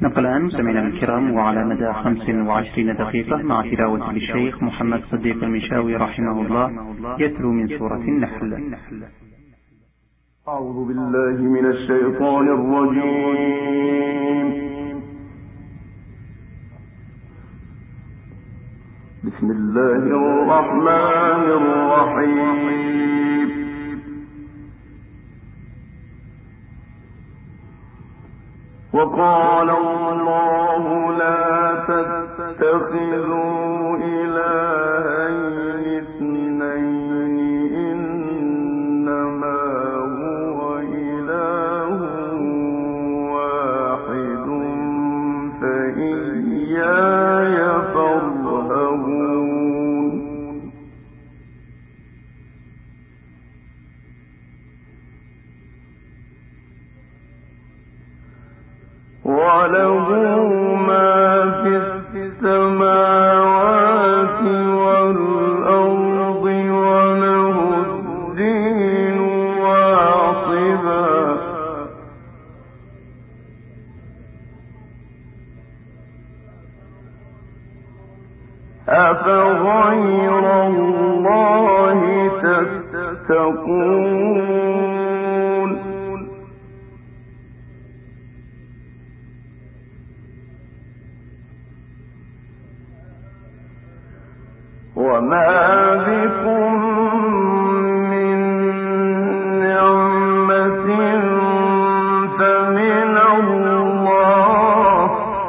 نقل الآن مستمعينا الكرام وعلى مدى 25 دقيقة مع تلاوة للشيخ محمد صديق المنشاوي رحمه الله يتلو من سورة النحل. أعوذ بالله من الشيطان الرجيم. بسم الله الرحمن الرحيم. وقال الله لا تتخذوا إلهين اثنين إنما هو إله واحد فإياي فارهبون. وله ما في السماوات والأرض وله الدين واصبا أفغير الله تتقون. وما بكم من نعمة فمن الله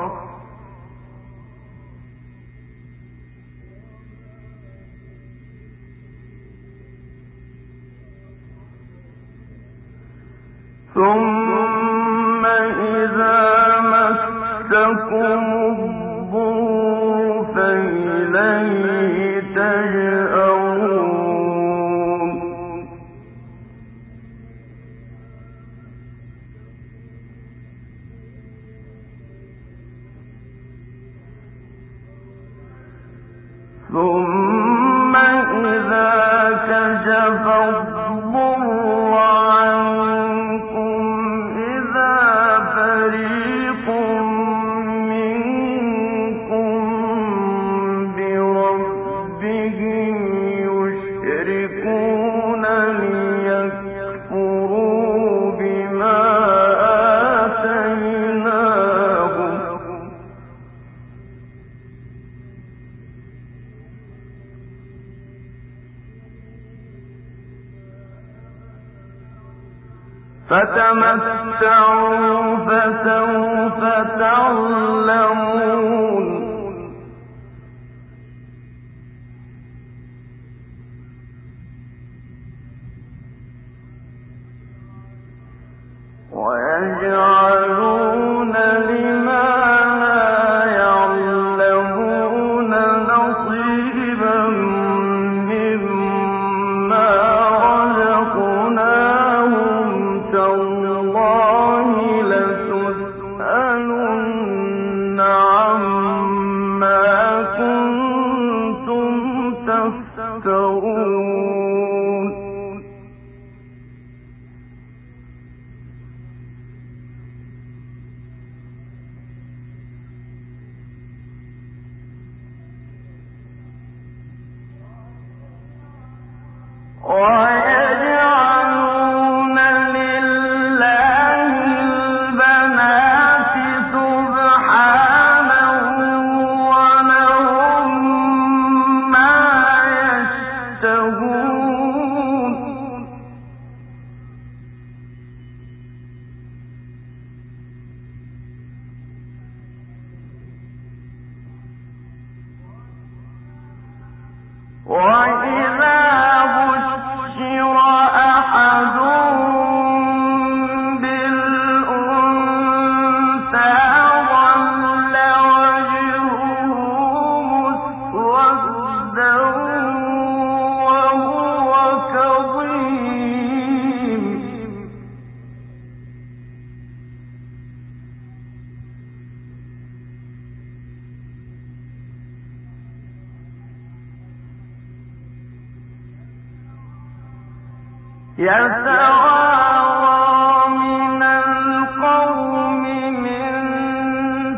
ثم إذا مسكم الضر فإليه تجأرون. ثم إذا كشف الضر عنكم إذا فريق منكم بربهم يشركون ليكفروا بما آتيناهم. فتمتعوا فسوف تعلمون. ويجعلون لما لا يعلمون نصيبا مما رزقناهم. تالله لتسألن عما كنتم تفترون. ويجعلون لله البنات سبحانه ولهم ما يشتهون. وإذا بشر أحدهم بالأنثى ظل وجهه مسودا وهو كظيم. يتوارى من القوم من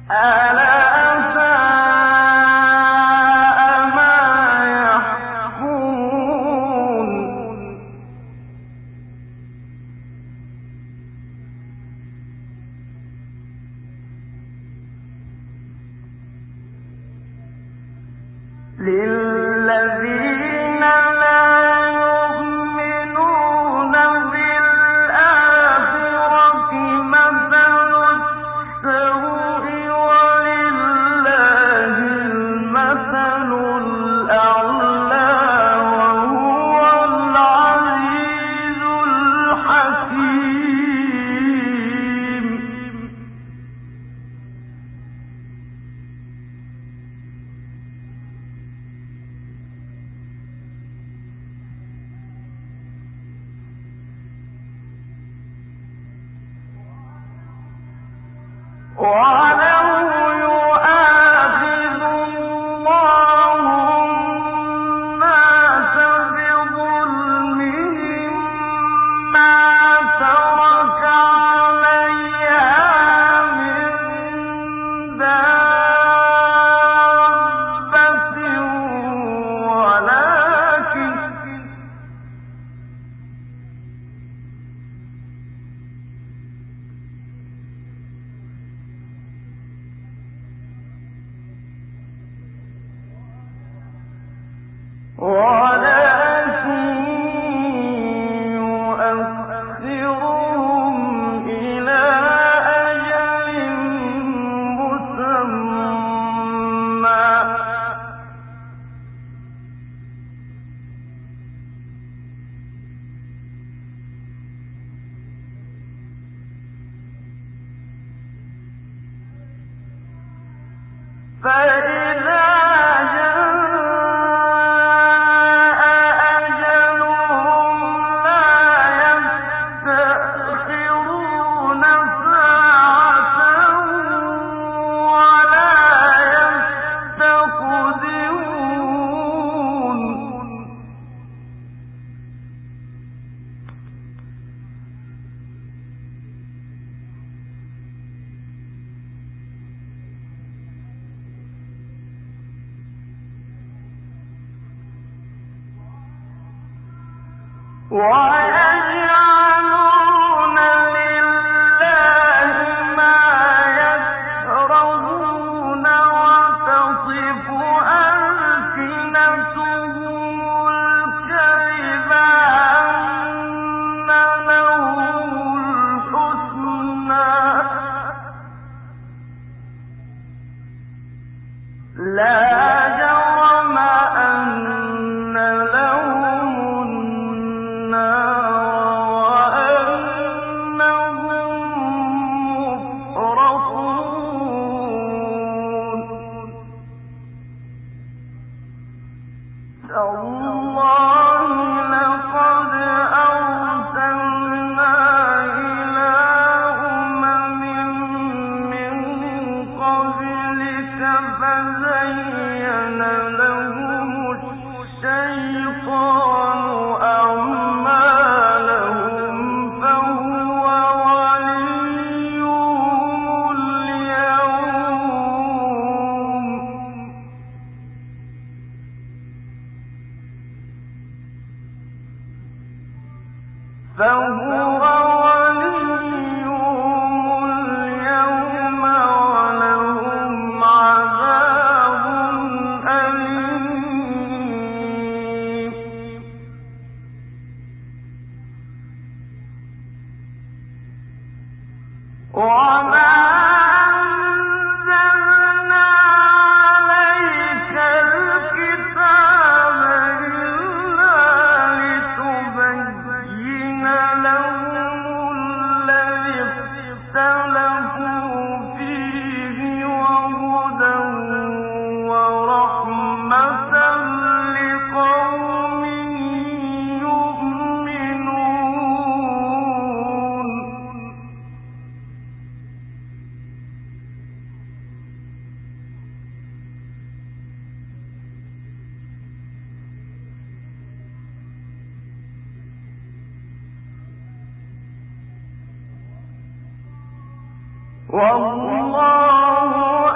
والله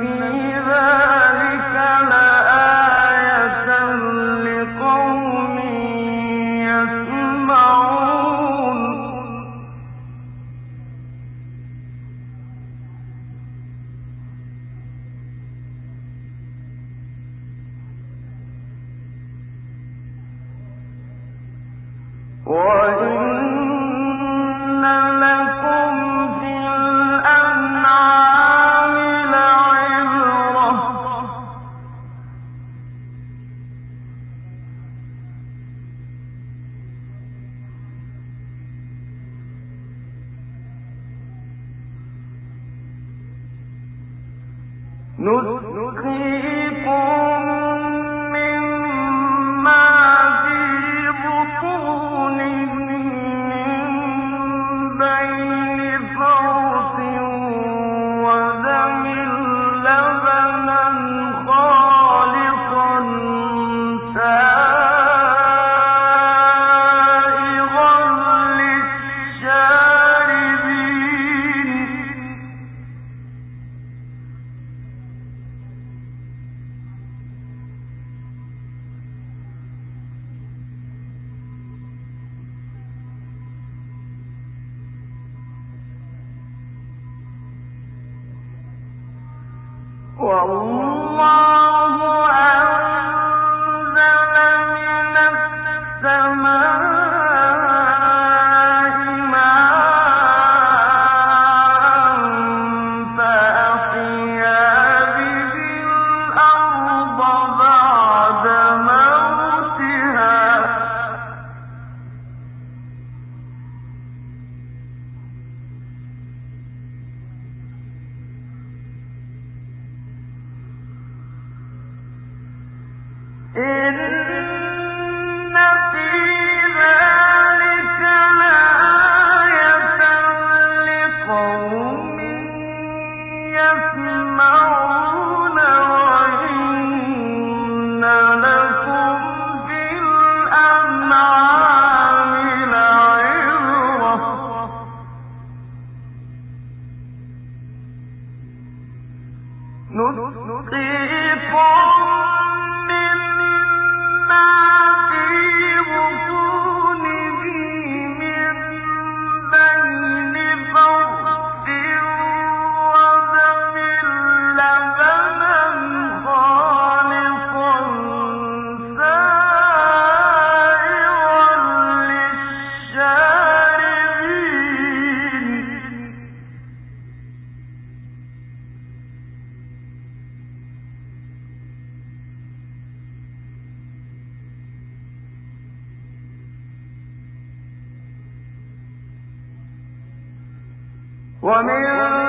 ومن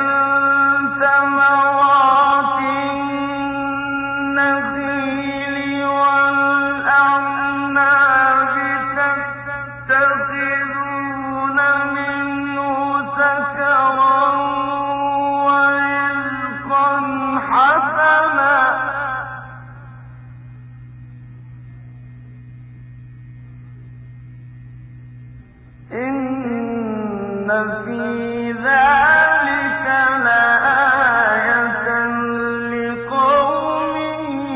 ثمرات النخيل والأعناب تتخذون منه سكرا ورزقا حسنا إن في ذلك لآية لقوم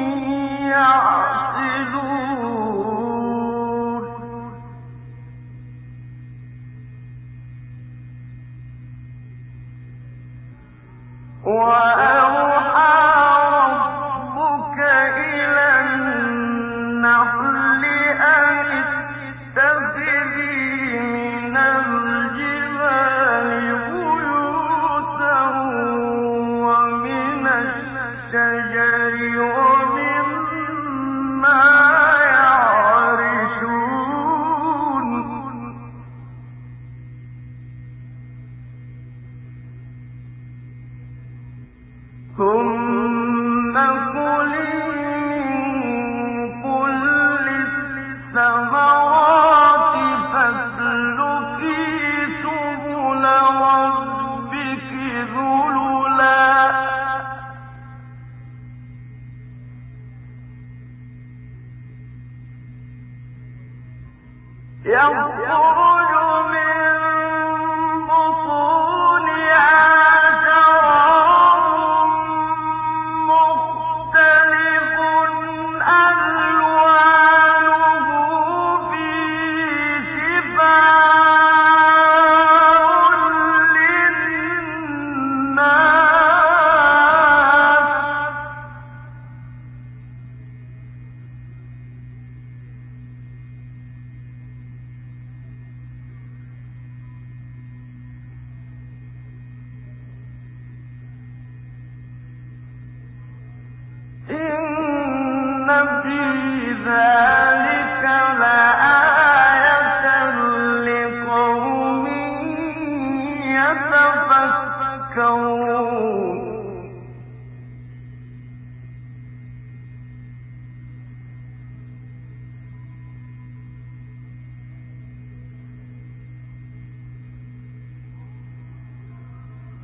يعقلون وأوحى ربك إلى النحل أن اتخذي من الجبال بيوتا ومن الشجر ومما يعرشون ثم كلي من كل الثمرات فاسلكي سبل ربك ذللا يخرج من بطونها شراب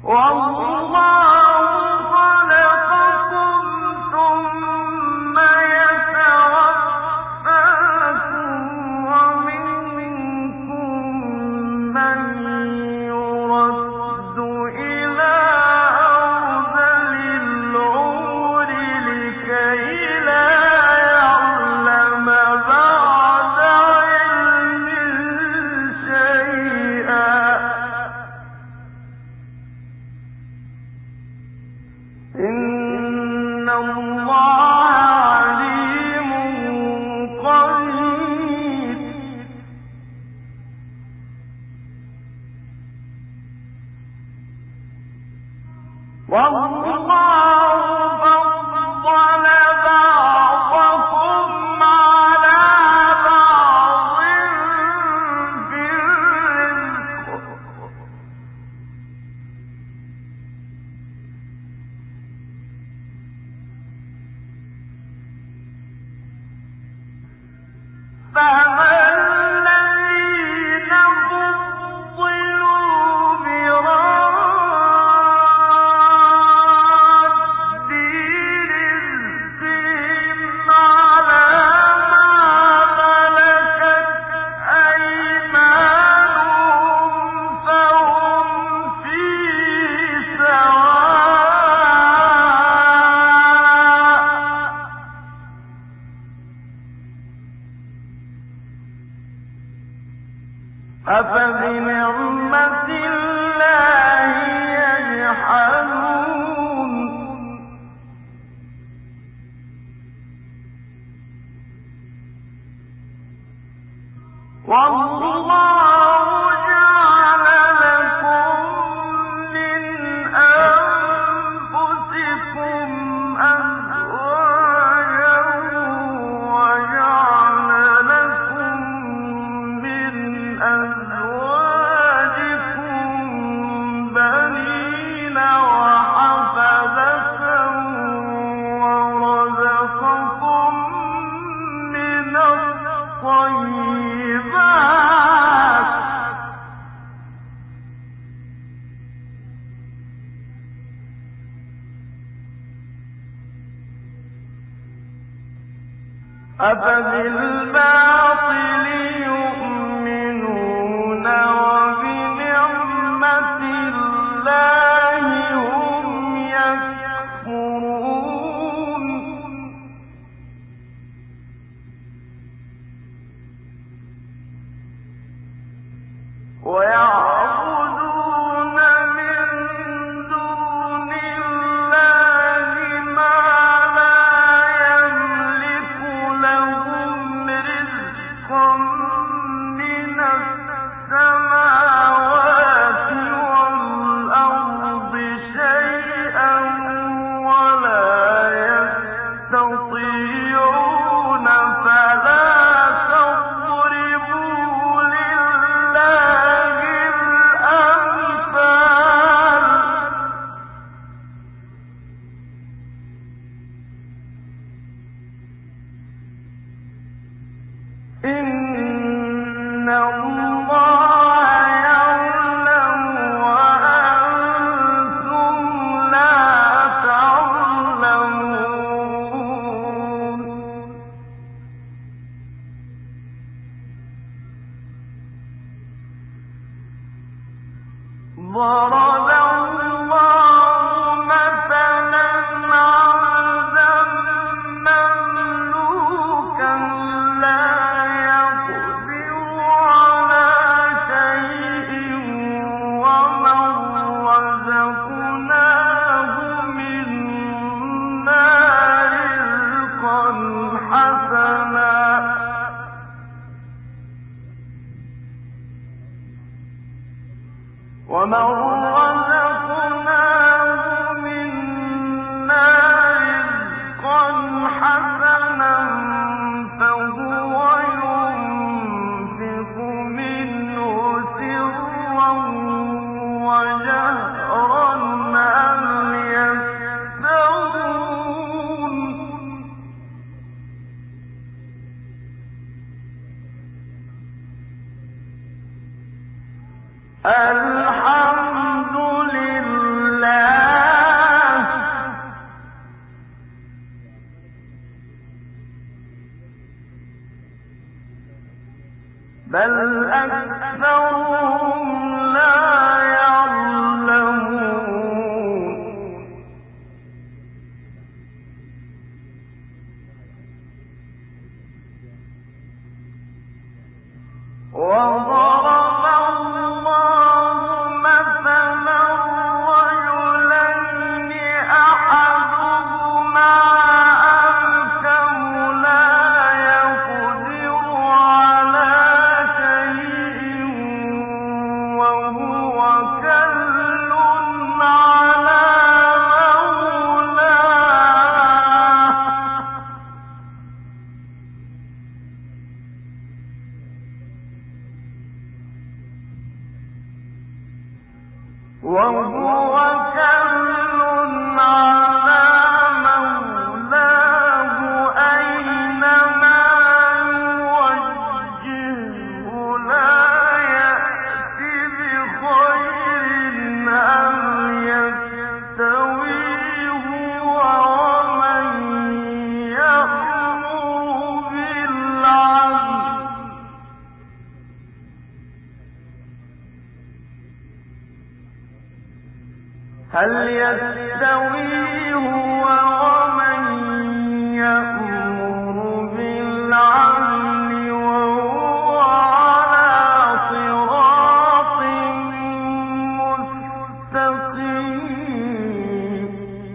أفبالباطل يؤمنون وبنعمة الله هم يكفرون ويعبدون من دون الله ما لا يملك لهم رزقا من السماوات والأرض شيئا ولا يستطيعون فلا تضربوا لله الأمثال إن الله يعلم وأنتم لا تعلمون ضرب الله مثلا عبدا مملوكا لا يقدر على شيء ومن رزقناه منا رزقا حسنا ومن رزقناه منا رزقا حسنا فهو ينفق منه سرا وجهرا هل يستوون الحمد لله بل أكثرهم لا يعلمون وضرب الله مثلا رجلين أحدهما أبكم لا يقدر على شيء وهو كل على مولاه أينما يوجهه لا يأتي بخير هل يستوي هو ومن يأمر بالعدل هل يستوي هو ومن يأمر بالعدل وهو على صراط مستقيم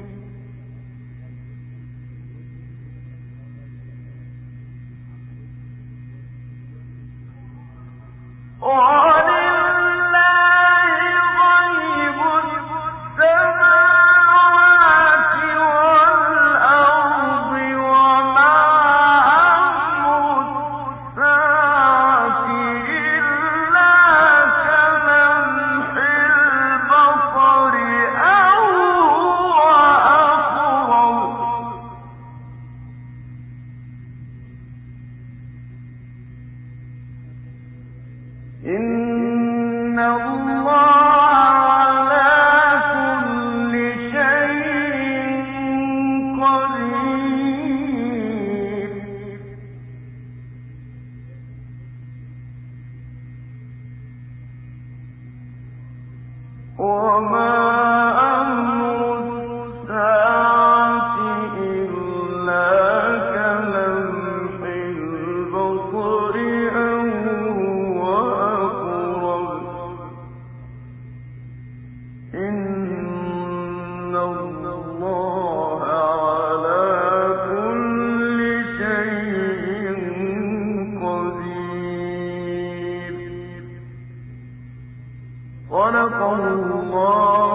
إن الله على كل شيء قدير وما أمر الساعة إلا كلمح البصر أو هو أقرب إن الله على كل شيء قدير صدق الله